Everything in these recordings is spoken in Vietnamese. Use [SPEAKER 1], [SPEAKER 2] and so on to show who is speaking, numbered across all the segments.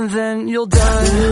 [SPEAKER 1] and then you'll die.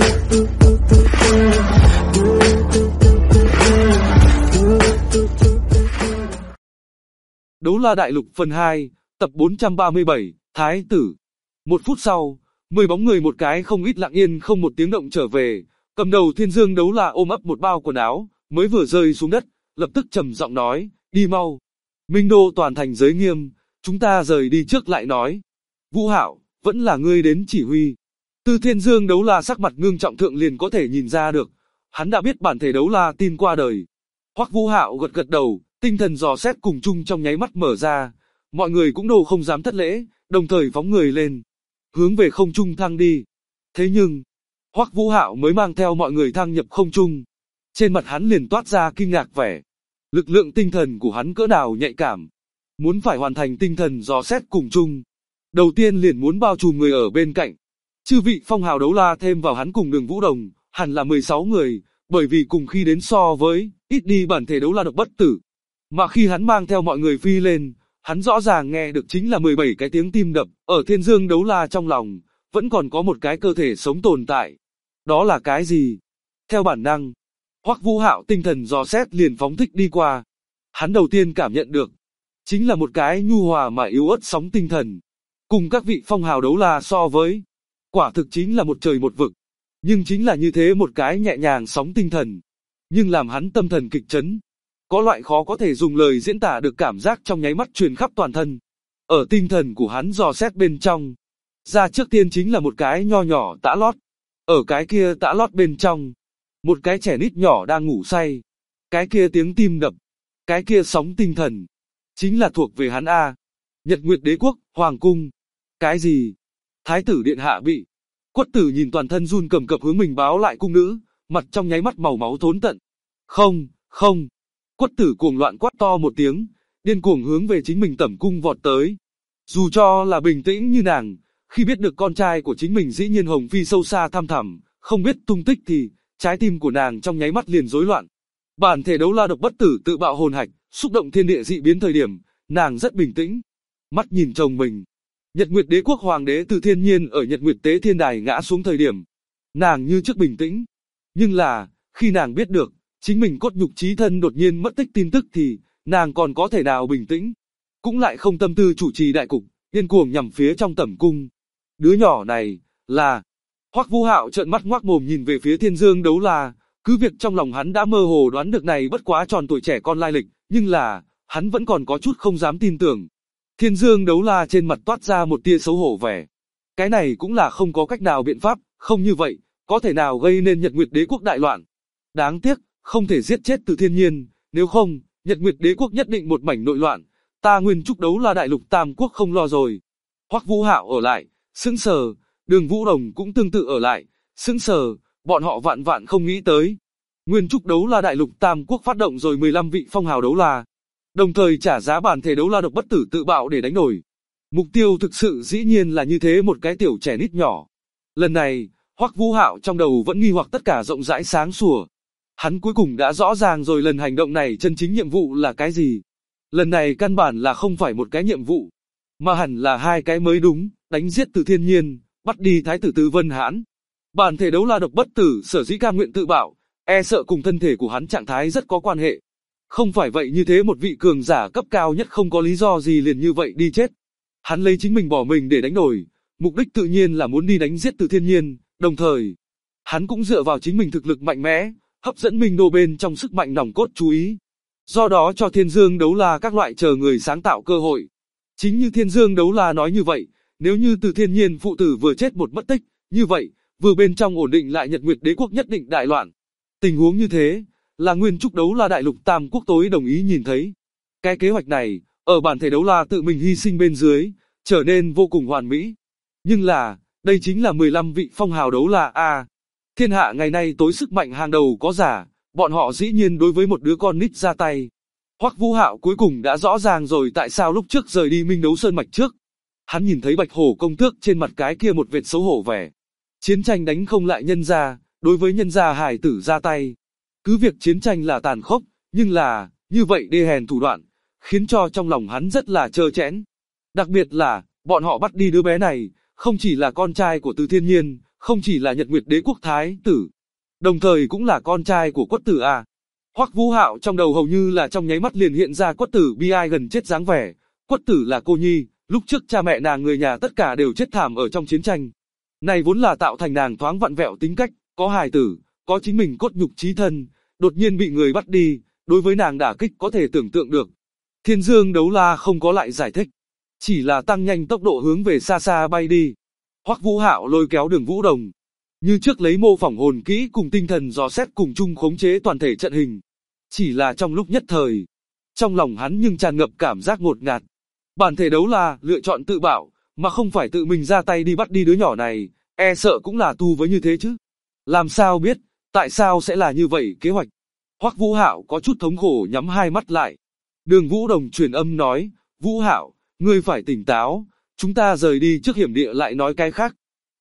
[SPEAKER 2] Đấu La Đại Lục phần 2, tập 437, Thái tử. 1 phút sau, 10 bóng người một cái không ít lặng yên không một tiếng động trở về, cầm đầu Thiên Dương Đấu La ôm ấp một bao quần áo, mới vừa rơi xuống đất, lập tức trầm giọng nói, đi mau. Minh Đô toàn thành giới nghiêm, chúng ta rời đi trước lại nói. Vũ Hạo, vẫn là ngươi đến chỉ huy. Từ Thiên Dương Đấu La sắc mặt ngưng trọng thượng liền có thể nhìn ra được, hắn đã biết bản thể Đấu La tin qua đời. Hoắc Vũ Hạo gật gật đầu, tinh thần dò xét cùng chung trong nháy mắt mở ra, mọi người cũng đâu không dám thất lễ, đồng thời phóng người lên, hướng về không trung thăng đi. Thế nhưng, Hoắc Vũ Hạo mới mang theo mọi người thăng nhập không trung, trên mặt hắn liền toát ra kinh ngạc vẻ. Lực lượng tinh thần của hắn cỡ nào nhạy cảm, muốn phải hoàn thành tinh thần dò xét cùng chung, đầu tiên liền muốn bao trùm người ở bên cạnh. Chư vị phong hào đấu la thêm vào hắn cùng Đường Vũ Đồng, hẳn là 16 người, bởi vì cùng khi đến so với, ít đi bản thể Đấu La Độc Bất Tử. Mà khi hắn mang theo mọi người phi lên, hắn rõ ràng nghe được chính là 17 cái tiếng tim đập, ở Thiên Dương Đấu La trong lòng, vẫn còn có một cái cơ thể sống tồn tại. Đó là cái gì? Theo bản năng, Hoắc Vũ Hạo tinh thần dò xét liền phóng thích đi qua. Hắn đầu tiên cảm nhận được, chính là một cái nhu hòa mà yếu ớt sóng tinh thần. Cùng các vị phong hào đấu la so với, quả thực chính là một trời một vực. Nhưng chính là như thế một cái nhẹ nhàng sóng tinh thần, nhưng làm hắn tâm thần kịch chấn. Có loại khó có thể dùng lời diễn tả được cảm giác trong nháy mắt truyền khắp toàn thân. Ở tinh thần của hắn dò xét bên trong, ra trước tiên chính là một cái nho nhỏ tã lót. Ở cái kia tã lót bên trong, một cái trẻ nít nhỏ đang ngủ say. Cái kia tiếng tim đập, cái kia sóng tinh thần, chính là thuộc về hắn a. Nhật Nguyệt Đế Quốc, Hoàng Cung. Cái gì? Thái tử điện hạ bị. Quất Tử nhìn toàn thân run cầm cập hướng mình báo lại cung nữ, mặt trong nháy mắt màu máu thốn tận. Không, không. Quất Tử cuồng loạn quát to một tiếng, điên cuồng hướng về chính mình tẩm cung vọt tới. Dù cho là bình tĩnh như nàng, khi biết được con trai của chính mình dĩ nhiên hồng phi sâu xa thăm thẳm, không biết tung tích thì, trái tim của nàng trong nháy mắt liền rối loạn. Bản thể Đấu La Độc Bất Tử tự bạo hồn hạch, xúc động thiên địa dị biến thời điểm, nàng rất bình tĩnh. Mắt nhìn chồng mình. Nhật Nguyệt Đế Quốc Hoàng đế Từ Thiên Nhiên ở Nhật Nguyệt Tế Thiên Đài ngã xuống thời điểm, nàng như trước bình tĩnh. Nhưng là, khi nàng biết được, chính mình cốt nhục chí thân đột nhiên mất tích tin tức thì, nàng còn có thể nào bình tĩnh. Cũng lại không tâm tư chủ trì đại cục, điên cuồng nhằm phía trong tẩm cung. Đứa nhỏ này, là... Hoắc Vũ Hạo trợn mắt ngoác mồm nhìn về phía Thiên Dương Đấu La, cứ việc trong lòng hắn đã mơ hồ đoán được này bất quá tròn tuổi trẻ con lai lịch, nhưng là, hắn vẫn còn có chút không dám tin tưởng. Thiên Dương Đấu La trên mặt toát ra một tia xấu hổ vẻ. Cái này cũng là không có cách nào biện pháp, không như vậy, có thể nào gây nên Nhật Nguyệt Đế Quốc đại loạn. Đáng tiếc, không thể giết chết Từ Thiên Nhiên, nếu không, Nhật Nguyệt Đế Quốc nhất định một mảnh nội loạn, ta Nguyên Trúc Đấu La Đại Lục Tam Quốc không lo rồi. Hoắc Vũ Hạo ở lại, sững sờ, Đường Vũ Đồng cũng tương tự ở lại, sững sờ, bọn họ vạn vạn không nghĩ tới. Nguyên Trúc Đấu La Đại Lục Tam Quốc phát động rồi 15 vị phong hào đấu la, đồng thời trả giá bản thể Đấu La Độc Bất Tử tự bạo để đánh đổi. Mục tiêu thực sự dĩ nhiên là như thế một cái tiểu trẻ nít nhỏ. Lần này, Hoắc Vũ Hạo trong đầu vẫn nghi hoặc tất cả rộng rãi sáng sủa. Hắn cuối cùng đã rõ ràng rồi lần hành động này chân chính nhiệm vụ là cái gì. Lần này căn bản là không phải một cái nhiệm vụ, mà hẳn là hai cái mới đúng, đánh giết Từ Thiên Nhiên, bắt đi Thái tử Từ Vân Hãn. Bản thể Đấu La Độc Bất Tử sở dĩ cam nguyện tự bạo, e sợ cùng thân thể của hắn trạng thái rất có quan hệ. Không phải vậy như thế một vị cường giả cấp cao nhất không có lý do gì liền như vậy đi chết. Hắn lấy chính mình bỏ mình để đánh đổi, mục đích tự nhiên là muốn đi đánh giết Từ Thiên Nhiên, đồng thời, hắn cũng dựa vào chính mình thực lực mạnh mẽ, hấp dẫn Minh Đô bên trong sức mạnh nòng cốt chú ý. Do đó cho Thiên Dương Đấu La các loại chờ người sáng tạo cơ hội. Chính như Thiên Dương Đấu La nói như vậy, nếu như Từ Thiên Nhiên phụ tử vừa chết một mất tích, như vậy, vừa bên trong ổn định lại Nhật Nguyệt Đế Quốc nhất định đại loạn. Tình huống như thế, là Nguyên Trúc Đấu La Đại Lục Tam Quốc tối đồng ý nhìn thấy. Cái kế hoạch này, ở bản thể Đấu La tự mình hy sinh bên dưới, trở nên vô cùng hoàn mỹ. Nhưng là, đây chính là 15 vị phong hào đấu la a. Thiên hạ ngày nay tối sức mạnh hàng đầu có giả, bọn họ dĩ nhiên đối với một đứa con nít ra tay. Hoắc Vũ Hạo cuối cùng đã rõ ràng rồi tại sao lúc trước rời đi Minh Đấu Sơn mạch trước. Hắn nhìn thấy Bạch Hổ công tước trên mặt cái kia một vệt xấu hổ vẻ. Chiến tranh đánh không lại nhân gia, đối với nhân gia hài tử ra tay. Cứ việc chiến tranh là tàn khốc, nhưng là, như vậy đê hèn thủ đoạn, khiến cho trong lòng hắn rất là trơ trẽn. Đặc biệt là, bọn họ bắt đi đứa bé này, không chỉ là con trai của Từ Thiên Nhiên, không chỉ là Nhật Nguyệt Đế quốc thái tử, đồng thời cũng là con trai của Quất Tử à. Hoắc Vũ Hạo trong đầu hầu như là trong nháy mắt liền hiện ra Quất Tử bi ai gần chết dáng vẻ. Quất Tử là cô nhi, lúc trước cha mẹ nàng người nhà tất cả đều chết thảm ở trong chiến tranh. Này vốn là tạo thành nàng thoáng vặn vẹo tính cách, có hài tử, có chính mình cốt nhục chí thân, đột nhiên bị người bắt đi, đối với nàng đả kích có thể tưởng tượng được. Thiên Dương Đấu La không có lại giải thích, chỉ là tăng nhanh tốc độ hướng về xa xa bay đi. Hoắc Vũ Hạo lôi kéo Đường Vũ Đồng, như trước lấy mô phỏng hồn kỹ cùng tinh thần dò xét cùng chung khống chế toàn thể trận hình. Chỉ là trong lúc nhất thời, trong lòng hắn nhưng tràn ngập cảm giác ngột ngạt. Bản thể Đấu La lựa chọn tự bảo, mà không phải tự mình ra tay đi bắt đi đứa nhỏ này, e sợ cũng là tu với như thế chứ. Làm sao biết, tại sao sẽ là như vậy kế hoạch? Hoắc Vũ Hạo có chút thống khổ nhắm hai mắt lại. Đường Vũ Đồng truyền âm nói, Vũ Hạo, ngươi phải tỉnh táo, chúng ta rời đi trước hiểm địa lại nói cái khác.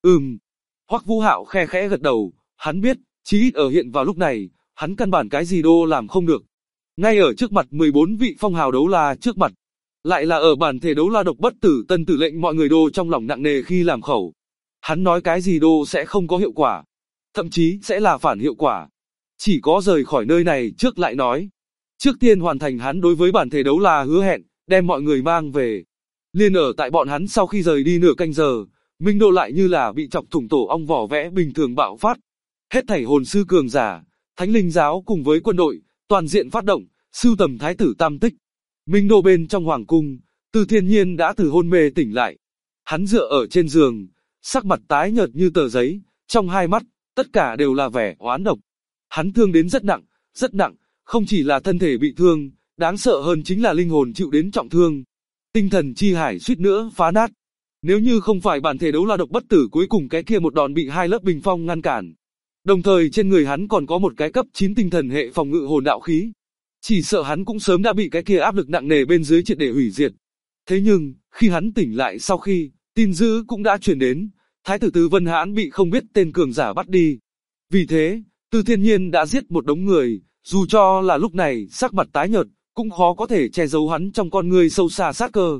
[SPEAKER 2] Hoắc Vũ Hạo khe khẽ gật đầu, hắn biết, chí ít ở hiện vào lúc này, hắn căn bản cái gì đô làm không được. Ngay ở trước mặt 14 vị phong hào đấu la trước mặt, lại là ở bản thể Đấu La độc bất tử tân tử lệnh mọi người đô trong lòng nặng nề khi làm khẩu. Hắn nói cái gì đô sẽ không có hiệu quả, thậm chí sẽ là phản hiệu quả. Chỉ có rời khỏi nơi này trước lại nói. Trước tiên hoàn thành hắn đối với bản thể Đấu La hứa hẹn, đem mọi người mang về. Liên ở tại bọn hắn sau khi rời đi nửa canh giờ, Minh Đô lại như là bị chọc thủng tổ ong vỏ vẽ bình thường bạo phát. Hết thảy hồn sư cường giả, Thánh Linh giáo cùng với quân đội, toàn diện phát động, sưu tầm thái tử tam tích. Minh Đô bên trong hoàng cung, Từ Thiên Nhiên đã từ hôn mê tỉnh lại. Hắn dựa ở trên giường, sắc mặt tái nhợt như tờ giấy, trong hai mắt, tất cả đều là vẻ oán độc. Hắn thương đến rất nặng, không chỉ là thân thể bị thương, đáng sợ hơn chính là linh hồn chịu đến trọng thương. Tinh thần chi hải suýt nữa phá nát. Nếu như không phải bản thể Đấu La độc bất tử cuối cùng cái kia một đòn bị hai lớp bình phong ngăn cản. Đồng thời trên người hắn còn có một cái cấp 9 tinh thần hệ phòng ngự hồn đạo khí. Chỉ sợ hắn cũng sớm đã bị cái kia áp lực nặng nề bên dưới triệt để hủy diệt. Thế nhưng, khi hắn tỉnh lại sau khi, tin dữ cũng đã truyền đến, Thái tử Từ Vân Hãn bị không biết tên cường giả bắt đi. Vì thế, Từ Thiên Nhiên đã giết một đống người, dù cho là lúc này sắc mặt tái nhợt, cũng khó có thể che giấu hắn trong con người sâu xa sát cơ.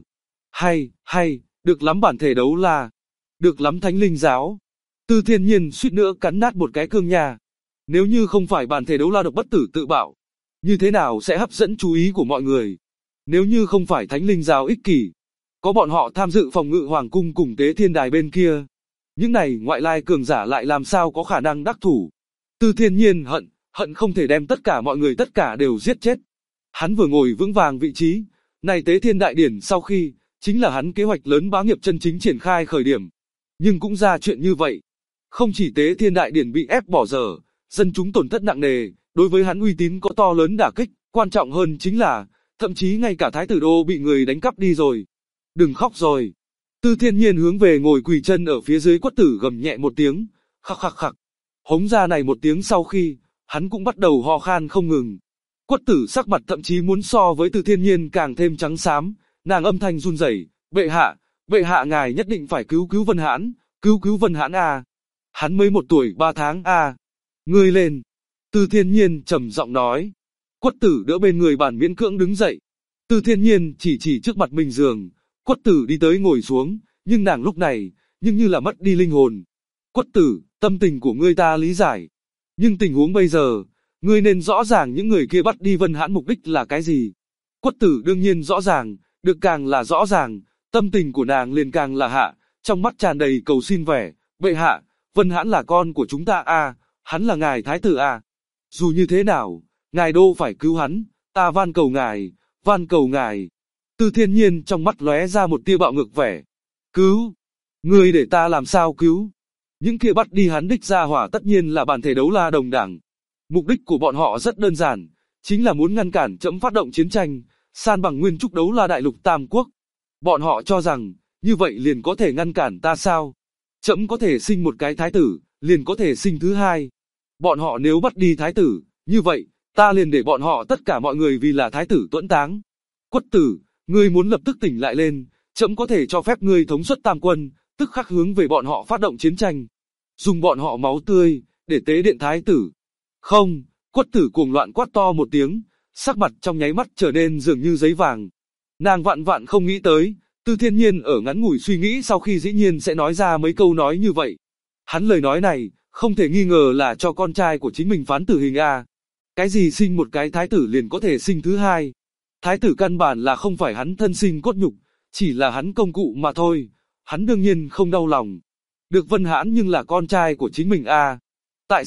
[SPEAKER 2] Hay, được lắm bản thể Đấu La, được lắm Thánh Linh giáo. Từ Thiên Nhiên suýt nữa cắn nát một cái cương nhà. Nếu như không phải bản thể Đấu La độc bất tử tự bạo, như thế nào sẽ hấp dẫn chú ý của mọi người? Nếu như không phải Thánh Linh giáo ích kỷ, có bọn họ tham dự phòng ngự hoàng cung cùng tế thiên đài bên kia, những này ngoại lai cường giả lại làm sao có khả năng đắc thủ? Từ Thiên Nhiên hận không thể đem tất cả mọi người tất cả đều giết chết. Hắn vừa ngồi vững vàng vị trí, này tế thiên đại điển sau khi, chính là hắn kế hoạch lớn bá nghiệp chân chính triển khai khởi điểm. Nhưng cũng ra chuyện như vậy. Không chỉ tế thiên đại điển bị ép bỏ dở, dân chúng tổn thất nặng nề, đối với hắn uy tín có to lớn đả kích, quan trọng hơn chính là, thậm chí ngay cả thái tử đô bị người đánh cắp đi rồi. Đừng khóc rồi. Từ Thiên Nhiên hướng về ngồi quỳ chân ở phía dưới Quất Tử gầm nhẹ một tiếng, khắc. Hống ra này một tiếng sau khi, hắn cũng bắt đầu ho khan không ngừng. Quất Tử sắc mặt thậm chí muốn so với Từ Thiên Nhiên càng thêm trắng xám, nàng âm thanh run rẩy, bệ hạ ngài nhất định phải cứu Vân Hãn, cứu Vân Hãn à. Hắn mới 1 tuổi 3 tháng à. Ngươi lên. Từ Thiên Nhiên trầm giọng nói. Quất Tử đỡ bên người bàn miễn cưỡng đứng dậy. Từ Thiên Nhiên chỉ trước mặt mình giường. Quất Tử đi tới ngồi xuống, nhưng nàng lúc này, nhưng như là mất đi linh hồn. Quất Tử, tâm tình của ngươi ta lý giải. Nhưng tình huống bây giờ, ngươi nên rõ ràng những người kia bắt đi Vân Hãn mục đích là cái gì. Quất Tử đương nhiên rõ ràng, được càng là rõ ràng, tâm tình của nàng liền càng là hạ, trong mắt tràn đầy cầu xin vẻ. Bệ hạ, Vân Hãn là con của chúng ta à, hắn là ngài thái tử à. Dù như thế nào, ngài đô phải cứu hắn, ta van cầu ngài. Từ Thiên Nhiên trong mắt lóe ra một tia bạo ngược vẻ. Cứu? Ngươi để ta làm sao cứu? Những kia bắt đi hắn đích ra hỏa tất nhiên là bản thể Đấu La đồng đảng. Mục đích của bọn họ rất đơn giản, chính là muốn ngăn cản trẫm phát động chiến tranh, san bằng nguyên trúc Đấu La đại lục Tam Quốc. Bọn họ cho rằng, như vậy liền có thể ngăn cản ta sao? Trẫm có thể sinh một cái thái tử, liền có thể sinh thứ hai. Bọn họ nếu bắt đi thái tử, như vậy, ta liền để bọn họ tất cả mọi người vì là thái tử tuẫn táng. Quất Tử, ngươi muốn lập tức tỉnh lại lên, trẫm có thể cho phép ngươi thống suất tam quân, tức khắc hướng về bọn họ phát động chiến tranh. Dùng bọn họ máu tươi, để tế điện thái tử. Không, Quất Tử cuồng loạn quát to một tiếng, sắc mặt trong nháy mắt trở nên dường như giấy vàng. Nàng vạn không nghĩ tới, Từ Thiên Nhiên ở ngắn ngủi suy nghĩ sau khi dĩ nhiên sẽ nói ra mấy câu nói như vậy. Hắn lời nói này, không thể nghi ngờ là cho con trai của chính mình phán tử hình a. Cái gì sinh một cái thái tử liền có thể sinh thứ hai. Thái tử căn bản là không phải hắn thân sinh cốt nhục, chỉ là hắn công cụ mà thôi. Hắn đương nhiên không đau lòng. Được Vân Hãn nhưng là con trai của chính mình a. Tại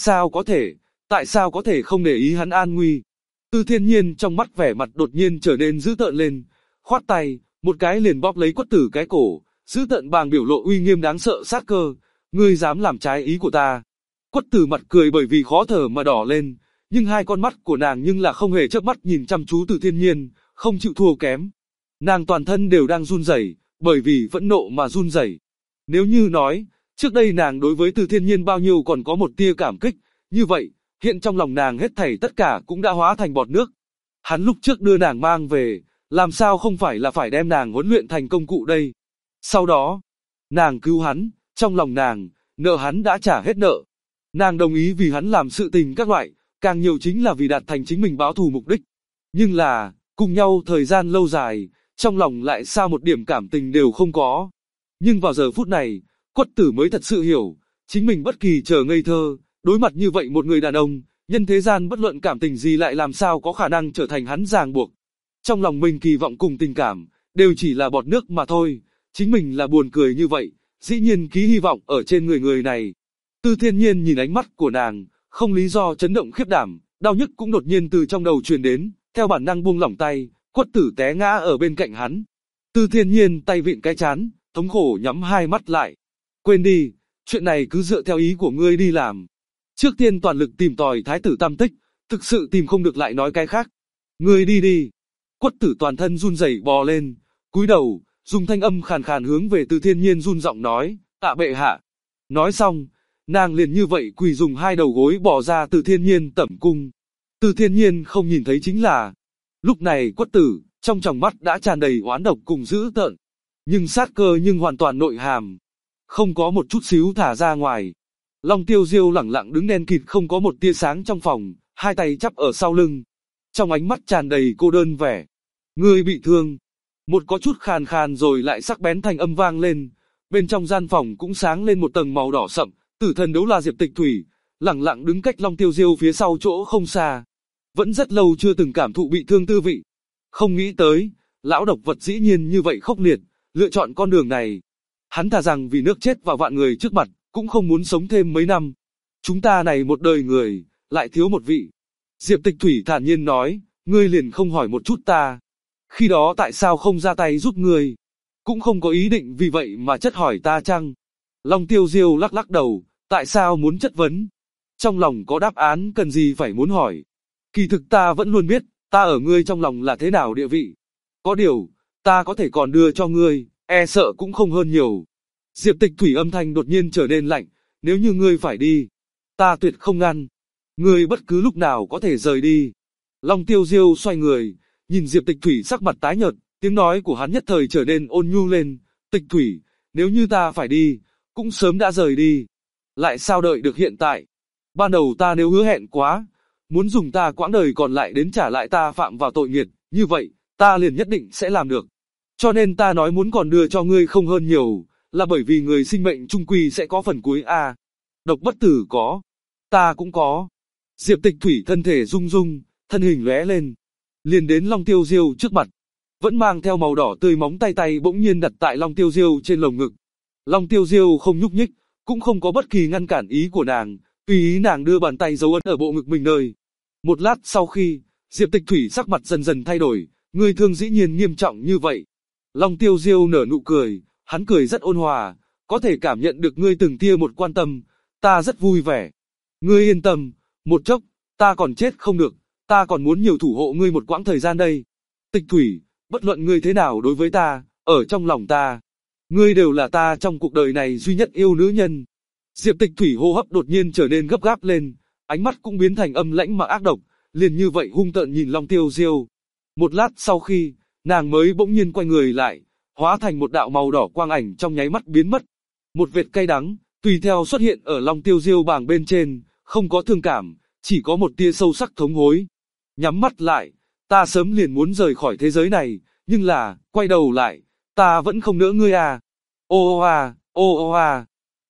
[SPEAKER 2] sao có thể không để ý hắn an nguy? Từ Thiên Nhiên trong mắt vẻ mặt đột nhiên trở nên dữ tợn lên, khoát tay, một cái liền bóp lấy Quất Tử cái cổ, dữ tợn bàng biểu lộ uy nghiêm đáng sợ sát cơ, ngươi dám làm trái ý của ta. Quất Tử mặt cười bởi vì khó thở mà đỏ lên, nhưng hai con mắt của nàng nhưng là không hề chớp mắt nhìn chăm chú Từ Thiên Nhiên, không chịu thua kém. Nàng toàn thân đều đang run rẩy, bởi vì phẫn nộ mà run rẩy. Nếu như nói, trước đây nàng đối với Từ Thiên Nhiên bao nhiêu còn có một tia cảm kích, như vậy, hiện trong lòng nàng hết thảy tất cả cũng đã hóa thành bọt nước. Hắn lúc trước đưa nàng mang về, làm sao không phải là phải đem nàng huấn luyện thành công cụ đây. Sau đó, nàng cứu hắn, trong lòng nàng, nợ hắn đã trả hết nợ. Nàng đồng ý vì hắn làm sự tình các loại, càng nhiều chính là vì đạt thành chính mình báo thù mục đích. Nhưng là, cùng nhau thời gian lâu dài, trong lòng lại sao một điểm cảm tình đều không có. Nhưng vào giờ phút này, Quất Tử mới thật sự hiểu, chính mình bất kỳ chờ ngây thơ, đối mặt như vậy một người đàn ông, nhân thế gian bất luận cảm tình gì lại làm sao có khả năng trở thành hắn ràng buộc. Trong lòng mình kỳ vọng cùng tình cảm, đều chỉ là bọt nước mà thôi, chính mình là buồn cười như vậy, dĩ nhiên ký hy vọng ở trên người này. Từ Thiên Nhiên nhìn ánh mắt của nàng, không lý do chấn động khiếp đảm, đau nhức cũng đột nhiên từ trong đầu truyền đến, theo bản năng buông lỏng tay, Quất Tử té ngã ở bên cạnh hắn. Từ Thiên Nhiên tay vịn cái chán, thống khổ nhắm hai mắt lại. Quên đi, chuyện này cứ dựa theo ý của ngươi đi làm. Trước tiên toàn lực tìm tòi thái tử tam tích, thực sự tìm không được lại nói cái khác. Ngươi đi đi. Quất Tử toàn thân run rẩy bò lên, cúi đầu, dùng thanh âm khàn khàn hướng về Từ Thiên Nhiên run giọng nói, tạ bệ hạ. Nói xong, nàng liền như vậy quỳ dùng hai đầu gối bỏ ra Từ Thiên Nhiên tẩm cung. Từ Thiên Nhiên không nhìn thấy chính là, lúc này Quất Tử, trong tròng mắt đã tràn đầy oán độc cùng dữ tợn, nhưng sát cơ nhưng hoàn toàn nội hàm, không có một chút xíu thả ra ngoài. Long Tiêu Diêu lẳng lặng đứng đen kịt không có một tia sáng trong phòng, hai tay chắp ở sau lưng, trong ánh mắt tràn đầy cô đơn vẻ. Ngươi bị thương. Một có chút khàn khàn rồi lại sắc bén thanh âm vang lên, bên trong gian phòng cũng sáng lên một tầng màu đỏ sậm, tử thần đấu la Diệp Tịch Thủy, lẳng lặng đứng cách Long Tiêu Diêu phía sau chỗ không xa. Vẫn rất lâu chưa từng cảm thụ bị thương tư vị. Không nghĩ tới, lão độc vật dĩ nhiên như vậy khốc liệt, lựa chọn con đường này. Hắn thà rằng vì nước chết vào vạn người trước mặt, cũng không muốn sống thêm mấy năm. Chúng ta này một đời người, lại thiếu một vị. Diệp Tịch Thủy thản nhiên nói, ngươi liền không hỏi một chút ta. Khi đó tại sao không ra tay giúp ngươi? Cũng không có ý định vì vậy mà chất hỏi ta chăng? Long Tiêu Diêu lắc lắc đầu, tại sao muốn chất vấn? Trong lòng có đáp án cần gì phải muốn hỏi. Kỳ thực ta vẫn luôn biết, ta ở ngươi trong lòng là thế nào địa vị. Có điều, ta có thể còn đưa cho ngươi, e sợ cũng không hơn nhiều. Diệp Tịch Thủy âm thanh đột nhiên trở nên lạnh, nếu như ngươi phải đi, ta tuyệt không ngăn. Ngươi bất cứ lúc nào có thể rời đi. Long Tiêu Diêu xoay người, nhìn Diệp Tịch Thủy sắc mặt tái nhợt, tiếng nói của hắn nhất thời trở nên ôn nhu lên. Tịch Thủy, nếu như ta phải đi, cũng sớm đã rời đi. Lại sao đợi được hiện tại? Ban đầu ta nếu hứa hẹn quá, muốn dùng ta quãng đời còn lại đến trả lại ta phạm vào tội nghiệt, như vậy, ta liền nhất định sẽ làm được. Cho nên ta nói muốn còn đưa cho ngươi không hơn nhiều, là bởi vì người sinh mệnh trung quy sẽ có phần cuối a. Độc bất tử có, ta cũng có. Diệp Tịch Thủy thân thể rung rung, thân hình lóe lên, liền đến Long Tiêu Diêu trước mặt, vẫn mang theo màu đỏ tươi móng tay bỗng nhiên đặt tại Long Tiêu Diêu trên lồng ngực. Long Tiêu Diêu không nhúc nhích, cũng không có bất kỳ ngăn cản ý của nàng, tùy ý nàng đưa bàn tay dấu ấn ở bộ ngực mình nơi. Một lát sau khi, Diệp Tịch Thủy sắc mặt dần dần thay đổi, ngươi thương dĩ nhiên nghiêm trọng như vậy. Long Tiêu Diêu nở nụ cười, hắn cười rất ôn hòa, có thể cảm nhận được ngươi từng tia một quan tâm, ta rất vui vẻ. Ngươi yên tâm, một chốc, ta còn chết không được, ta còn muốn nhiều thủ hộ ngươi một quãng thời gian đây. Tịch Thủy, bất luận ngươi thế nào đối với ta, ở trong lòng ta, ngươi đều là ta trong cuộc đời này duy nhất yêu nữ nhân. Diệp Tịch Thủy hô hấp đột nhiên trở nên gấp gáp lên, ánh mắt cũng biến thành âm lãnh mà ác độc, liền như vậy hung tợn nhìn Long Tiêu Diêu. Một lát sau khi, nàng mới bỗng nhiên quay người lại, hóa thành một đạo màu đỏ quang ảnh trong nháy mắt biến mất. Một vệt cay đắng, tùy theo xuất hiện ở Long Tiêu Diêu bàng bên trên, không có thương cảm, chỉ có một tia sâu sắc thống hối. Nhắm mắt lại, ta sớm liền muốn rời khỏi thế giới này, nhưng là, quay đầu lại, ta vẫn không nỡ ngươi à. Ô ô à, ô ô à.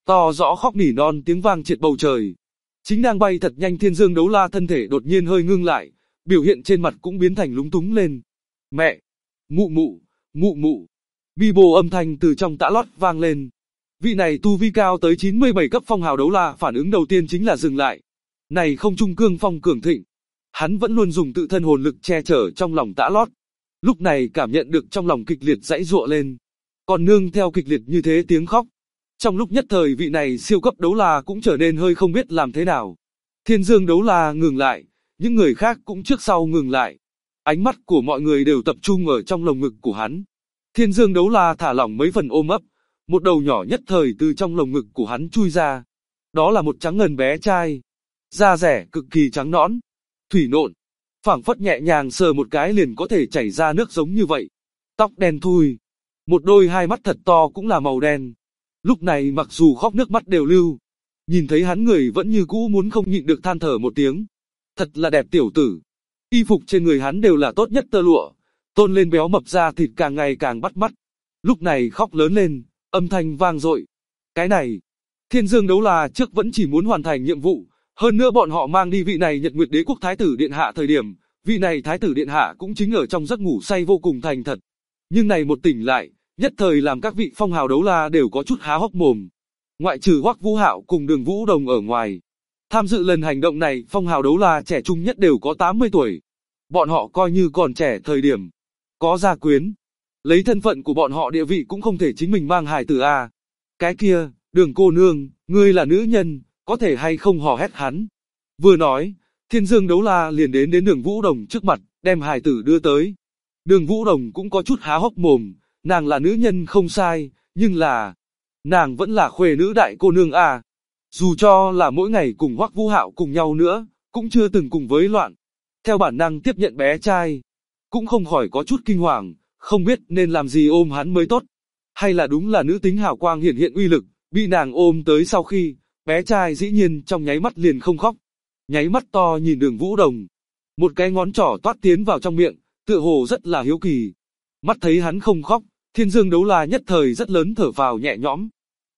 [SPEAKER 2] To rõ khóc nỉ non tiếng vang triệt bầu trời. Chính đang bay thật nhanh Thiên Dương Đấu La thân thể đột nhiên hơi ngưng lại, biểu hiện trên mặt cũng biến thành lúng túng lên. Mẹ! Mụ mụ! Mụ mụ! Bi bô âm thanh từ trong tã lót vang lên. Vị này tu vi cao tới 97 cấp phong hào đấu la, phản ứng đầu tiên chính là dừng lại. Này không trung cương phong cường thịnh. Hắn vẫn luôn dùng tự thân hồn lực che chở trong lòng tã lót. Lúc này cảm nhận được trong lòng kịch liệt giãy giụa lên. Còn nương theo kịch liệt như thế tiếng khóc. Trong lúc nhất thời vị này siêu cấp đấu la cũng trở nên hơi không biết làm thế nào. Thiên Dương Đấu La ngừng lại, những người khác cũng trước sau ngừng lại. Ánh mắt của mọi người đều tập trung ở trong lồng ngực của hắn. Thiên Dương Đấu La thả lỏng mấy phần ôm ấp, một đầu nhỏ nhất thời từ trong lồng ngực của hắn chui ra. Đó là một trắng ngần bé trai, da rẻ cực kỳ trắng nõn, thủy nộn, phảng phất nhẹ nhàng sờ một cái liền có thể chảy ra nước giống như vậy. Tóc đen thui, một đôi hai mắt thật to cũng là màu đen. Lúc này mặc dù khóc nước mắt đều lưu, nhìn thấy hắn người vẫn như cũ muốn không nhịn được than thở một tiếng. Thật là đẹp tiểu tử. Y phục trên người hắn đều là tốt nhất tơ lụa, tôn lên béo mập da thịt càng ngày càng bắt mắt. Lúc này khóc lớn lên, âm thanh vang dội. Cái này, Thiên Dương Đấu La trước vẫn chỉ muốn hoàn thành nhiệm vụ, hơn nữa bọn họ mang đi vị này Nhật Nguyệt Đế Quốc Thái tử Điện Hạ thời điểm, vị này Thái tử Điện Hạ cũng chính ở trong giấc ngủ say vô cùng thành thật. Nhưng này một tỉnh lại, nhất thời làm các vị phong hào đấu la đều có chút há hốc mồm. Ngoại trừ Hoắc Vũ Hạo cùng Đường Vũ Đồng ở ngoài, tham dự lần hành động này phong hào đấu la trẻ trung nhất đều có 80 tuổi. Bọn họ coi như còn trẻ thời điểm, có gia quyến. Lấy thân phận của bọn họ địa vị cũng không thể chính mình mang hài tử a. Cái kia, Đường cô nương, ngươi là nữ nhân, có thể hay không hò hét hắn. Vừa nói, Thiên Dương Đấu La liền đến Đường Vũ Đồng trước mặt, đem hài tử đưa tới. Đường Vũ Đồng cũng có chút há hốc mồm, nàng là nữ nhân không sai, nhưng là, nàng vẫn là khuê nữ đại cô nương a. Dù cho là mỗi ngày cùng Hoắc Vũ Hạo cùng nhau nữa, cũng chưa từng cùng với loạn. Theo bản năng tiếp nhận bé trai, cũng không khỏi có chút kinh hoàng, không biết nên làm gì ôm hắn mới tốt. Hay là đúng là nữ tính hào quang hiển hiện uy lực, bị nàng ôm tới sau khi, bé trai dĩ nhiên trong nháy mắt liền không khóc. Nháy mắt to nhìn Đường Vũ Đồng, một cái ngón trỏ toát tiến vào trong miệng, tựa hồ rất là hiếu kỳ. Mắt thấy hắn không khóc, Thiên Dương Đấu La nhất thời rất lớn thở phào nhẹ nhõm.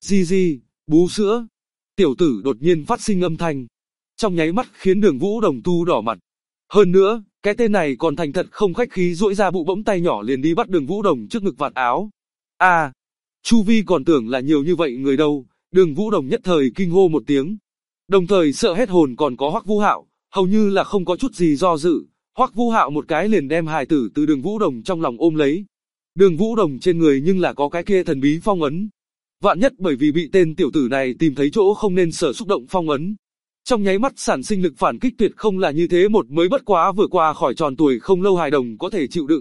[SPEAKER 2] Di, bú sữa. Tiểu tử đột nhiên phát sinh âm thanh, trong nháy mắt khiến Đường Vũ Đồng tu đỏ mặt. Hơn nữa, cái tên này còn thành thật không khách khí duỗi ra bụ bẫm tay nhỏ liền đi bắt Đường Vũ Đồng trước ngực vạt áo. Chu vi còn tưởng là nhiều như vậy người đâu, Đường Vũ Đồng nhất thời kinh hô một tiếng. Đồng thời sợ hết hồn còn có Hoắc Vũ Hạo, hầu như là không có chút gì do dự. Hoắc Vũ Hạo một cái liền đem hài tử từ Đường Vũ Đồng trong lòng ôm lấy. Đường Vũ Đồng trên người nhưng là có cái kia thần bí phong ấn. Vạn nhất bởi vì bị tên tiểu tử này tìm thấy chỗ không nên sở xúc động phong ấn. Trong nháy mắt sản sinh lực phản kích tuyệt không là như thế một mới bất quá vừa qua khỏi tròn tuổi không lâu hài đồng có thể chịu đựng.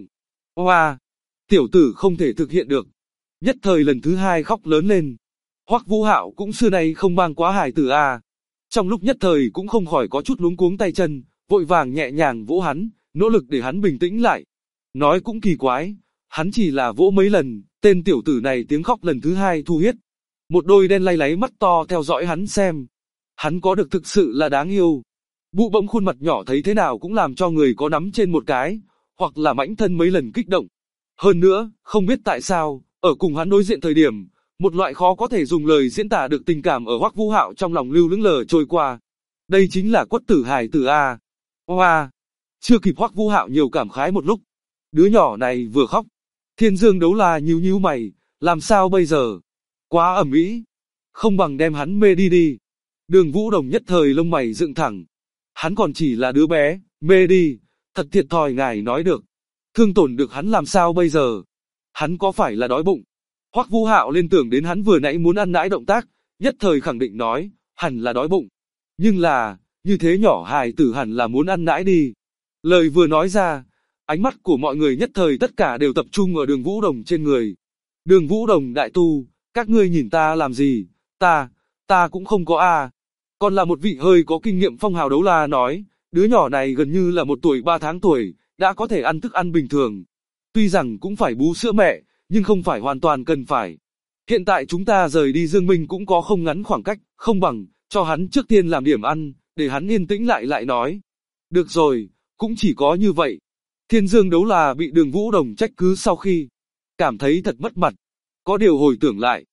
[SPEAKER 2] Tiểu tử không thể thực hiện được. Nhất thời lần thứ hai khóc lớn lên. Hoắc Vũ Hạo cũng xưa nay không mang quá hài tử a. Trong lúc nhất thời cũng không khỏi có chút luống cuống tay chân, vội vàng nhẹ nhàng vỗ hắn, nỗ lực để hắn bình tĩnh lại. Nói cũng kỳ quái, hắn chỉ là vỗ mấy lần, tên tiểu tử này tiếng khóc lần thứ hai thu huyết. Một đôi đen lay láy mắt to theo dõi hắn xem. Hắn có được thực sự là đáng yêu. Bụ bẫm khuôn mặt nhỏ thấy thế nào cũng làm cho người có nắm trên một cái, hoặc là mãnh thân mấy lần kích động. Hơn nữa, không biết tại sao, ở cùng hắn đối diện thời điểm, một loại khó có thể dùng lời diễn tả được tình cảm ở Hoắc Vũ Hạo trong lòng lưu lững lờ trôi qua. Đây chính là quất tử hài tử a. Chưa kịp Hoắc Vũ Hạo nhiều cảm khái một lúc, đứa nhỏ này vừa khóc, Thiên Dương Đấu La nhíu nhíu mày, làm sao bây giờ? Quá ầm ĩ, không bằng đem hắn mê đi. Đường Vũ Đồng nhất thời lông mày dựng thẳng. Hắn còn chỉ là đứa bé, mê đi, thật thiệt thòi ngài nói được. Thương tổn được hắn làm sao bây giờ? Hắn có phải là đói bụng? Hoắc Vũ Hạo liên tưởng đến hắn vừa nãy muốn ăn nãi động tác, nhất thời khẳng định nói, hẳn là đói bụng. Nhưng là, như thế nhỏ hài tử hẳn là muốn ăn nãi đi. Lời vừa nói ra, ánh mắt của mọi người nhất thời tất cả đều tập trung ở Đường Vũ Đồng trên người. Đường Vũ Đồng đại tu, các ngươi nhìn ta làm gì? Ta cũng không có a. Còn là một vị hơi có kinh nghiệm phong hào đấu la nói, đứa nhỏ này gần như là 1 tuổi 3 tháng tuổi, đã có thể ăn thức ăn bình thường. Tuy rằng cũng phải bú sữa mẹ, nhưng không phải hoàn toàn cần phải. Hiện tại chúng ta rời đi Dương Minh cũng có không ngắn khoảng cách, không bằng, cho hắn trước tiên làm điểm ăn, để hắn yên tĩnh lại nói. Được rồi, cũng chỉ có như vậy. Thiên Dương Đấu La bị Đường Vũ Đồng trách cứ sau khi cảm thấy thật mất mặt. Có điều hồi tưởng lại.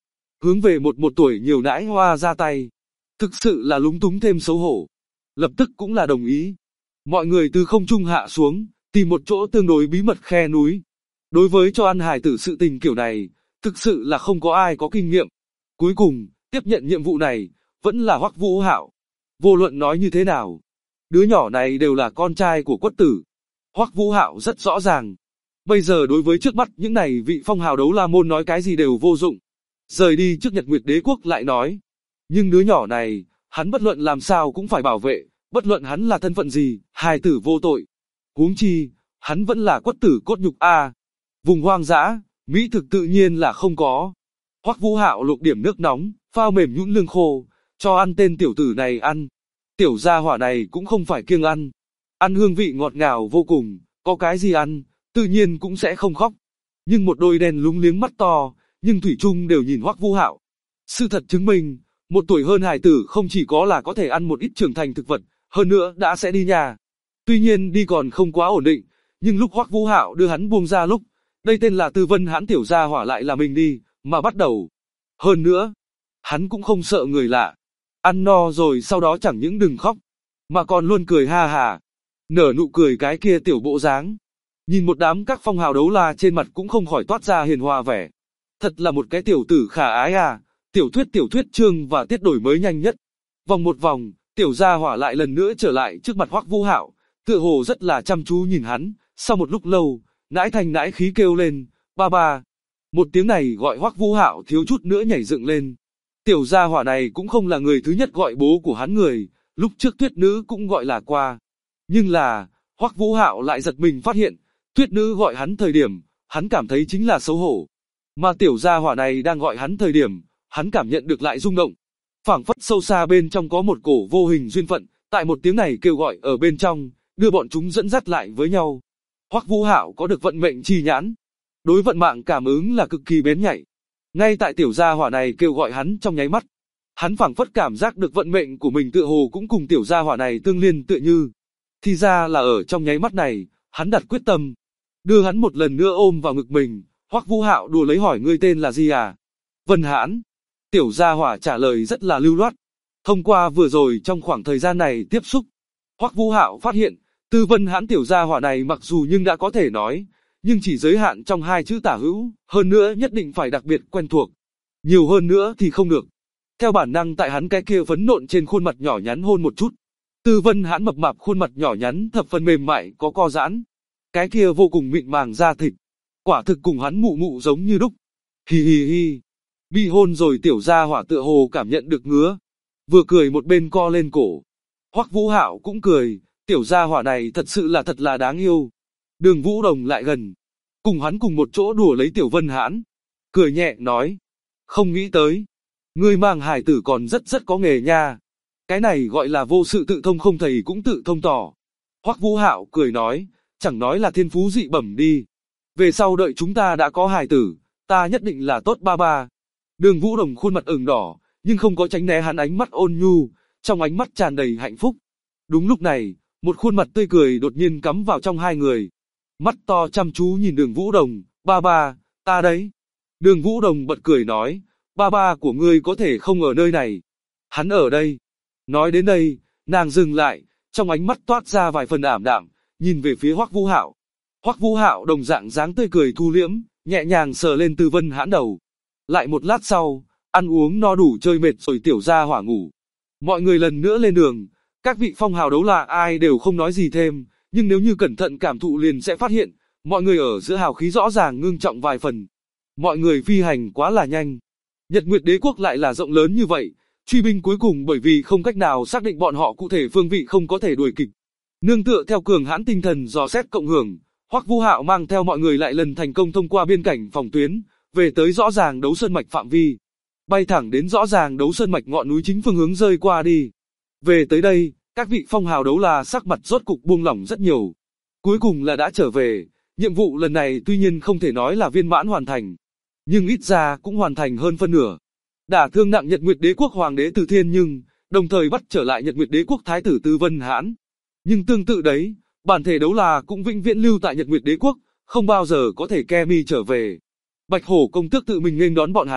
[SPEAKER 2] hướng về một tuổi nhiều nãi hoa ra tay. Thực sự là lúng túng thêm xấu hổ. Lập tức cũng là đồng ý. Mọi người từ không trung hạ xuống, tìm một chỗ tương đối bí mật khe núi. Đối với cho ăn hài tử sự tình kiểu này, thực sự là không có ai có kinh nghiệm. Cuối cùng, tiếp nhận nhiệm vụ này, vẫn là Hoắc Vũ Hạo. Vô luận nói như thế nào, đứa nhỏ này đều là con trai của Quất Tử. Hoắc Vũ Hạo rất rõ ràng. Bây giờ đối với trước mắt những này vị phong hào đấu la môn nói cái gì đều vô dụng. Rời đi trước Nhật Nguyệt Đế Quốc lại nói. Nhưng đứa nhỏ này, hắn bất luận làm sao cũng phải bảo vệ, bất luận hắn là thân phận gì, hài tử vô tội. Huống chi, hắn vẫn là Quất Tử cốt nhục a. Vùng hoang dã, mỹ thực tự nhiên là không có. Hoắc Vũ Hạo luộc điểm nước nóng, phao mềm nhũn lương khô, cho ăn tên tiểu tử này ăn. Tiểu gia hỏa này cũng không phải kiêng ăn. Ăn hương vị ngọt ngào vô cùng, có cái gì ăn, tự nhiên cũng sẽ không khóc. Nhưng một đôi đen lúng liếng mắt to, nhưng thủy chung đều nhìn Hoắc Vũ Hạo. Sự thật chứng minh, một tuổi hơn hài tử không chỉ có là có thể ăn một ít trưởng thành thực vật, hơn nữa đã sẽ đi nhà. Tuy nhiên đi còn không quá ổn định, nhưng lúc Hoắc Vũ Hạo đưa hắn buông ra lúc, đây tên là Tư Vân Hãn tiểu gia hỏa lại là mình đi, mà bắt đầu. Hơn nữa, hắn cũng không sợ người lạ. Ăn no rồi sau đó chẳng những đừng khóc, mà còn luôn cười ha hà. Nở nụ cười cái kia tiểu bộ dáng. Nhìn một đám các phong hào đấu la trên mặt cũng không khỏi toát ra hiền hòa vẻ. Thật là một cái tiểu tử khả ái à, tiểu thuyết chương và tiết đổi mới nhanh nhất. Vòng một vòng, tiểu gia hỏa lại lần nữa trở lại trước mặt Hoắc Vũ Hạo, tựa hồ rất là chăm chú nhìn hắn, sau một lúc lâu, nãi thanh nãi khí kêu lên, ba ba. Một tiếng này gọi Hoắc Vũ Hạo thiếu chút nữa nhảy dựng lên. Tiểu gia hỏa này cũng không là người thứ nhất gọi bố của hắn người, lúc trước Tuyết Nữ cũng gọi là qua. Nhưng là, Hoắc Vũ Hạo lại giật mình phát hiện, Tuyết Nữ gọi hắn thời điểm, hắn cảm thấy chính là xấu hổ. Mà tiểu gia hỏa này đang gọi hắn thời điểm, hắn cảm nhận được lại rung động. Phảng phất sâu xa bên trong có một cổ vô hình duyên phận, tại một tiếng này kêu gọi ở bên trong, đưa bọn chúng dẫn dắt lại với nhau. Hoắc Vũ Hạo có được vận mệnh chi nhãn, đối vận mạng cảm ứng là cực kỳ bén nhạy. Ngay tại tiểu gia hỏa này kêu gọi hắn trong nháy mắt, hắn phảng phất cảm giác được vận mệnh của mình tựa hồ cũng cùng tiểu gia hỏa này tương liên tựa như. Thì ra là ở trong nháy mắt này, hắn đặt quyết tâm, đưa hắn một lần nữa ôm vào ngực mình. Hoắc Vũ Hạo đùa lấy hỏi ngươi tên là gì à? Vân Hãn. Tiểu gia hỏa trả lời rất là lưu loát. Thông qua vừa rồi trong khoảng thời gian này tiếp xúc, Hoắc Vũ Hạo phát hiện, Tư Vân Hãn tiểu gia hỏa này mặc dù nhưng đã có thể nói, nhưng chỉ giới hạn trong hai chữ tả hữu, hơn nữa nhất định phải đặc biệt quen thuộc. Nhiều hơn nữa thì không được. Theo bản năng tại hắn cái kia phấn nộn trên khuôn mặt nhỏ nhắn hôn một chút. Tư Vân Hãn mập mạp khuôn mặt nhỏ nhắn thập phần mềm mại có co giãn. Cái kia vô cùng mịn màng da thịt. Quả thực cùng hắn mụ mụ giống như đúc. Hi hi hi. Bị hôn rồi tiểu gia hỏa tựa hồ cảm nhận được ngứa. Vừa cười một bên co lên cổ. Hoắc Vũ Hạo cũng cười, tiểu gia hỏa này thật là đáng yêu. Đường Vũ Đồng lại gần, cùng hắn cùng một chỗ đùa lấy tiểu Vân Hãn. Cười nhẹ nói, không nghĩ tới, ngươi mang hài tử còn rất có nghề nha. Cái này gọi là vô sự tự thông không thầy cũng tự thông tỏ. Hoắc Vũ Hạo cười nói, chẳng nói là thiên phú dị bẩm đi. Về sau đợi chúng ta đã có hài tử, ta nhất định là tốt ba ba. Đường Vũ Đồng khuôn mặt ửng đỏ, nhưng không có tránh né hắn ánh mắt ôn nhu, trong ánh mắt tràn đầy hạnh phúc. Đúng lúc này, một khuôn mặt tươi cười đột nhiên cắm vào trong hai người. Mắt to chăm chú nhìn Đường Vũ Đồng, ba ba, ta đấy. Đường Vũ Đồng bật cười nói, ba ba của ngươi có thể không ở nơi này. Hắn ở đây. Nói đến đây, nàng dừng lại, trong ánh mắt toát ra vài phần ảm đạm, nhìn về phía Hoắc Vũ Hạo. Hoắc Vũ Hạo đồng dạng dáng tươi cười thu liễm, nhẹ nhàng sờ lên Tư Vân Hãn đầu. Lại một lát sau, ăn uống no đủ chơi mệt rồi tiểu gia hỏa ngủ. Mọi người lần nữa lên đường, các vị phong hào đấu la ai đều không nói gì thêm, nhưng nếu như cẩn thận cảm thụ liền sẽ phát hiện, mọi người ở giữa hào khí rõ ràng ngưng trọng vài phần. Mọi người phi hành quá là nhanh. Nhật Nguyệt Đế Quốc lại là rộng lớn như vậy, truy binh cuối cùng bởi vì không cách nào xác định bọn họ cụ thể phương vị không có thể đuổi kịp. Nương tựa theo cường hãn tinh thần dò xét cộng hưởng, Hoắc Vũ Hạo mang theo mọi người lại lần thành công thông qua biên cảnh phòng tuyến, về tới rõ ràng đấu sơn mạch phạm vi. Bay thẳng đến rõ ràng đấu sơn mạch ngọn núi chính phương hướng rơi qua đi. Về tới đây, các vị phong hào đấu la sắc mặt rốt cục buông lỏng rất nhiều. Cuối cùng là đã trở về, nhiệm vụ lần này tuy nhiên không thể nói là viên mãn hoàn thành, nhưng ít ra cũng hoàn thành hơn phân nửa. Đả thương nặng Nhật Nguyệt Đế Quốc Hoàng đế Từ Thiên nhưng, đồng thời bắt trở lại Nhật Nguyệt Đế Quốc Thái tử Tư Vân Hãn. Nhưng tương tự đấy, bản thể đấu la cũng vĩnh viễn lưu tại Nhật Nguyệt Đế Quốc, không bao giờ có thể ke mi trở về. Bạch Hổ công tước tự mình nghênh đón bọn hắn,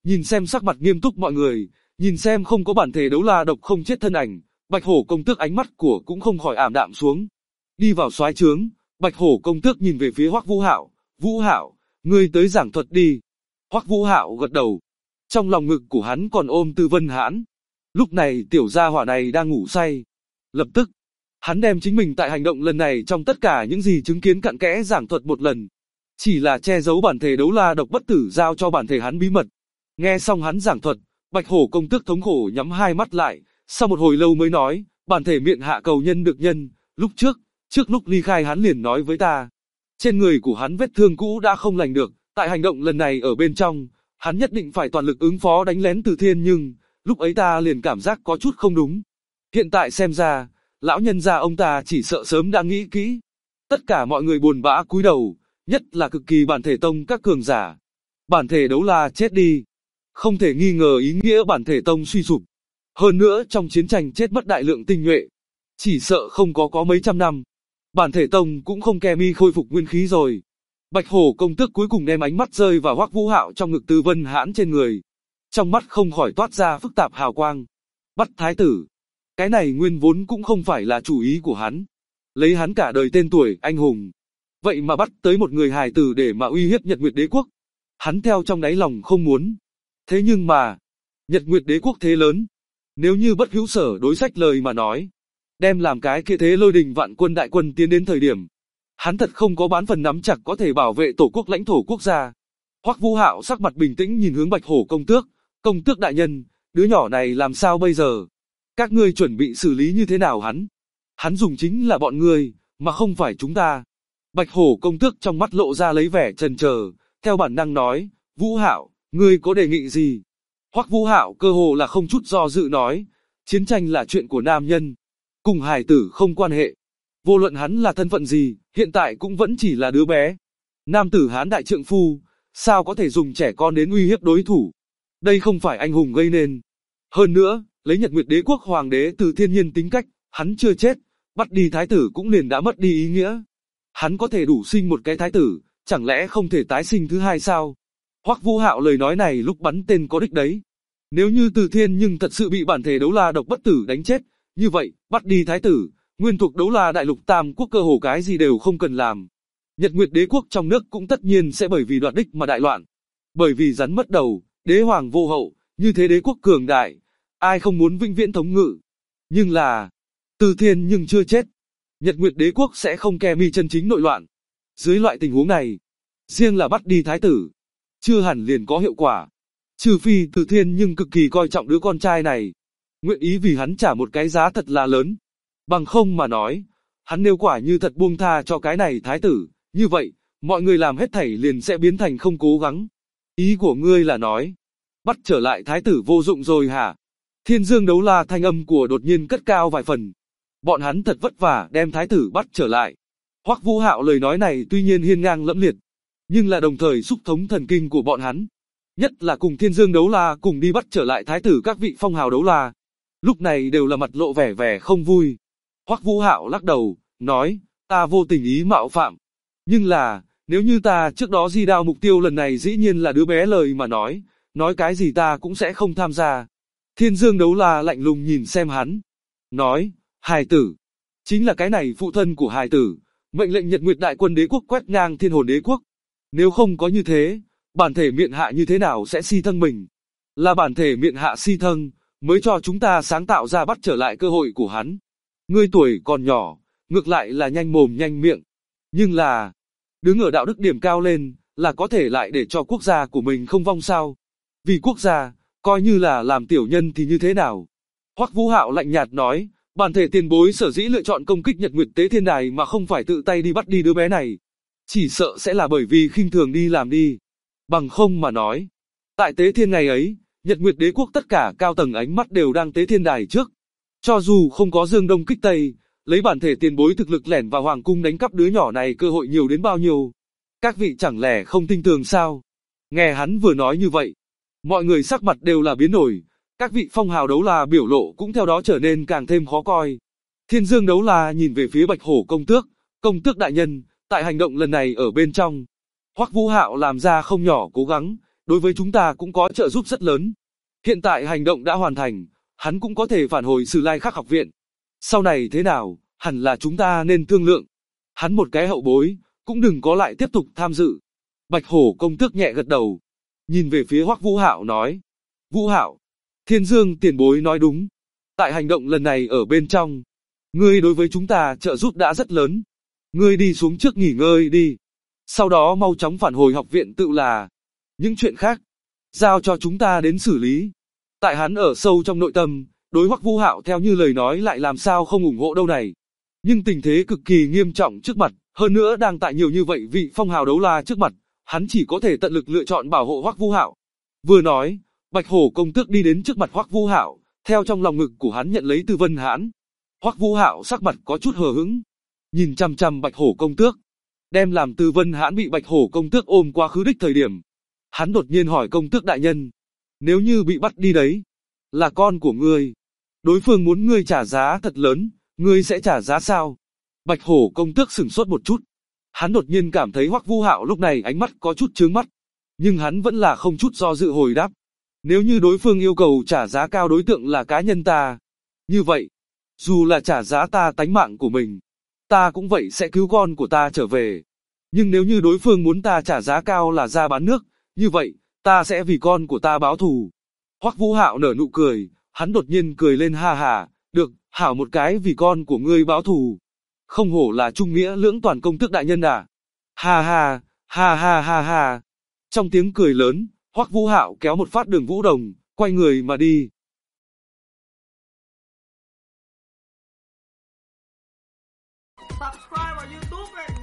[SPEAKER 2] Nhìn xem sắc mặt nghiêm túc mọi người, nhìn xem không có bản thể đấu la độc không chết thân ảnh, Bạch Hổ công tước ánh mắt của cũng không khỏi ảm đạm xuống. Đi vào soái trướng, Bạch Hổ công tước nhìn về phía Hoắc Vũ Hạo, "Vũ Hạo, ngươi tới giảng thuật đi." Hoắc Vũ Hạo gật đầu. Trong lòng ngực của hắn còn ôm Tư Vân Hãn. Lúc này tiểu gia hỏa này đang ngủ say. Lập tức, hắn đem chính mình tại hành động lần này trong tất cả những gì chứng kiến cặn kẽ giảng thuật một lần. Chỉ là che giấu bản thể đấu la độc bất tử giao cho bản thể hắn bí mật. Nghe xong hắn giảng thuật, Bạch Hổ công tước thống khổ nhắm hai mắt lại, sau một hồi lâu mới nói, "Bản thể miệng hạ cầu nhân được nhân, lúc trước lúc ly khai hắn liền nói với ta. Trên người của hắn vết thương cũ đã không lành được, tại hành động lần này ở bên trong, hắn nhất định phải toàn lực ứng phó đánh lén Từ Thiên nhưng, lúc ấy ta liền cảm giác có chút không đúng. Hiện tại xem ra, lão nhân gia ông ta chỉ sợ sớm đã nghĩ kỹ." Tất cả mọi người buồn bã cúi đầu, nhất là cực kỳ bản thể tông các cường giả. Bản thể đấu la chết đi. Không thể nghi ngờ ý nghĩa bản thể tông suy sụp. Hơn nữa trong chiến tranh chết mất đại lượng tinh nhuệ. Chỉ sợ không có mấy trăm năm. Bản thể tông cũng không kè mi khôi phục nguyên khí rồi. Bạch Hổ công tước cuối cùng đem ánh mắt rơi vào Hoắc Vũ Hạo trong ngực Tư Vân Hãn trên người. Trong mắt không khỏi toát ra phức tạp hào quang. Bắt thái tử. Cái này nguyên vốn cũng không phải là chủ ý của hắn. Lấy hắn cả đời tên tuổi anh hùng. Vậy mà bắt tới một người hài tử để mà uy hiếp Nhật Nguyệt Đế Quốc. Hắn theo trong đáy lòng không muốn. Thế nhưng mà, Nhật Nguyệt Đế Quốc thế lớn. Nếu như bất hữu sở đối sách lời mà nói, đem làm cái kia thế lôi đình vạn quân đại quân tiến đến thời điểm, hắn thật không có bán phần nắm chặt có thể bảo vệ tổ quốc lãnh thổ quốc gia. Hoắc Vũ Hạo sắc mặt bình tĩnh nhìn hướng Bạch Hổ công tước đại nhân, đứa nhỏ này làm sao bây giờ? Các ngươi chuẩn bị xử lý như thế nào hắn? Hắn dùng chính là bọn ngươi, mà không phải chúng ta. Bạch Hổ công tước trong mắt lộ ra lấy vẻ chần chờ, theo bản năng nói, "Vũ Hạo, ngươi có đề nghị gì?" Hoắc Vũ Hạo cơ hồ là không chút do dự nói, "Chiến tranh là chuyện của nam nhân, cùng hài tử không quan hệ. Vô luận hắn là thân phận gì, hiện tại cũng vẫn chỉ là đứa bé. Nam tử Hán đại trượng phu, sao có thể dùng trẻ con đến uy hiếp đối thủ? Đây không phải anh hùng gây nên. Hơn nữa, lấy Nhật Nguyệt Đế Quốc hoàng đế Từ Thiên Nhiên tính cách, hắn chưa chết, bắt đi thái tử cũng liền đã mất đi ý nghĩa. Hắn có thể đủ sinh một cái thái tử, chẳng lẽ không thể tái sinh thứ hai sao?" Hoắc Vũ Hạo lời nói này lúc bắn tên có đích đấy. Nếu như Từ Thiên nhưng thật sự bị bản thể đấu la độc bất tử đánh chết, như vậy, bắt đi thái tử, nguyên thuộc đấu la đại lục tam quốc cơ hồ cái gì đều không cần làm. Nhật Nguyệt Đế Quốc trong nước cũng tất nhiên sẽ bởi vì đoạt đích mà đại loạn. Bởi vì rắn mất đầu, đế hoàng vô hậu, như thế đế quốc cường đại, ai không muốn vĩnh viễn thống ngự. Nhưng là, Từ Thiên nhưng chưa chết, Nhật Nguyệt Đế Quốc sẽ không kè mi chân chính nội loạn. Dưới loại tình huống này, riêng là bắt đi thái tử, chưa hẳn liền có hiệu quả. Trừ phi Từ Thiên nhưng cực kỳ coi trọng đứa con trai này, nguyện ý vì hắn trả một cái giá thật là lớn. Bằng không mà nói, hắn nếu quả như thật buông tha cho cái này thái tử, như vậy, mọi người làm hết thảy liền sẽ biến thành không cố gắng. Ý của ngươi là nói, bắt trở lại thái tử vô dụng rồi hả? Thiên Dương đấu la thanh âm của đột nhiên cất cao vài phần. Bọn hắn thật vất vả đem thái tử bắt trở lại. Hoắc Vũ Hạo lời nói này tuy nhiên hiên ngang lẫm liệt, nhưng là đồng thời xúc thống thần kinh của bọn hắn. Nhất là cùng Thiên Dương đấu la cùng đi bắt trở lại thái tử các vị phong hào đấu la. Lúc này đều là mặt lộ vẻ không vui. Hoắc Vũ Hạo lắc đầu, nói, ta vô tình ý mạo phạm. Nhưng là, nếu như ta trước đó di đao mục tiêu lần này dĩ nhiên là đứa bé lời mà nói cái gì ta cũng sẽ không tham gia. Thiên Dương đấu la lạnh lùng nhìn xem hắn. Nói, hài tử. Chính là cái này phụ thân của hài tử. Mệnh lệnh Nhật Nguyệt đại quân đế quốc quét ngang Thiên Hồn Đế Quốc. Nếu không có như thế, bản thể miện hạ như thế nào sẽ si thân mình? Là bản thể miện hạ si thân, mới cho chúng ta sáng tạo ra bắt trở lại cơ hội của hắn. Ngươi tuổi còn nhỏ, ngược lại là nhanh mồm nhanh miệng. Nhưng là, đứng ở đạo đức điểm cao lên, là có thể lại để cho quốc gia của mình không vong sao? Vì quốc gia, coi như là làm tiểu nhân thì như thế nào? Hoắc Vũ Hạo lạnh nhạt nói, bản thể tiền bối sở dĩ lựa chọn công kích Nhật Nguyệt Tế Thiên Đài mà không phải tự tay đi bắt đi đứa bé này. Chỉ sợ sẽ là bởi vì khinh thường đi làm đi. Bằng không mà nói. Tại Tế Thiên ngày ấy, Nhật Nguyệt Đế Quốc tất cả cao tầng ánh mắt đều đang Tế Thiên Đài trước. Cho dù không có Dương Đông kích Tây, lấy bản thể tiền bối thực lực lẻn vào hoàng cung đánh cắp đứa nhỏ này cơ hội nhiều đến bao nhiêu. Các vị chẳng lẽ không tin tưởng sao? Nghe hắn vừa nói như vậy, mọi người sắc mặt đều là biến đổi. Các vị phong hào đấu la biểu lộ cũng theo đó trở nên càng thêm khó coi. Thiên Dương đấu la nhìn về phía Bạch Hổ công tước đại nhân, tại hành động lần này ở bên trong. Hoắc Vũ Hạo làm ra không nhỏ cố gắng, đối với chúng ta cũng có trợ giúp rất lớn. Hiện tại hành động đã hoàn thành, hắn cũng có thể phản hồi Sử Lai Khắc học viện. Sau này thế nào, hẳn là chúng ta nên thương lượng. Hắn một cái hậu bối, cũng đừng có lại tiếp tục tham dự. Bạch Hổ công tước nhẹ gật đầu, nhìn về phía Hoắc Vũ Hạo nói: Vũ Hạo, Thiên Dương tiền bối nói đúng. Tại hành động lần này ở bên trong, ngươi đối với chúng ta trợ giúp đã rất lớn. Ngươi đi xuống trước nghỉ ngơi đi. Sau đó mau chóng phản hồi học viện tự là. Những chuyện khác, giao cho chúng ta đến xử lý. Tại hắn ở sâu trong nội tâm, đối Hoắc Vũ Hạo theo như lời nói lại làm sao không ủng hộ đâu này. Nhưng tình thế cực kỳ nghiêm trọng trước mặt, hơn nữa đang tại nhiều như vậy vị phong hào đấu la trước mặt, hắn chỉ có thể tận lực lựa chọn bảo hộ Hoắc Vũ Hạo. Vừa nói, Bạch Hổ công tước đi đến trước mặt Hoắc Vũ Hạo, theo trong lòng ngực của hắn nhận lấy Tư Vân Hãn. Hoắc Vũ Hạo sắc mặt có chút hờ hững, nhìn chằm chằm Bạch Hổ công tước. Đem làm Tư Vân Hãn bị Bạch Hổ công tước ôm qua khứ đích thời điểm, hắn đột nhiên hỏi công tước đại nhân, nếu như bị bắt đi đấy, là con của ngươi, đối phương muốn ngươi trả giá thật lớn, ngươi sẽ trả giá sao? Bạch Hổ công tước sửng sốt một chút, hắn đột nhiên cảm thấy Hoắc Vũ Hạo lúc này ánh mắt có chút chướng mắt, nhưng hắn vẫn là không chút do dự hồi đáp, nếu như đối phương yêu cầu trả giá cao đối tượng là cá nhân ta, như vậy, dù là trả giá ta tánh mạng của mình, ta cũng vậy sẽ cứu con của ta trở về. Nhưng nếu như đối phương muốn ta trả giá cao là ra bán nước, như vậy, ta sẽ vì con của ta báo thù. Hoắc Vũ Hạo nở nụ cười, hắn đột nhiên cười lên ha ha, được, hảo một cái vì con của ngươi báo thù. Không hổ là trung nghĩa lưỡng toàn công tước đại nhân à. Ha ha, ha ha ha ha. Trong tiếng cười lớn, Hoắc Vũ Hạo kéo một phát Đường Vũ Đồng, quay người mà đi.
[SPEAKER 1] Subscribe vào YouTube ấy.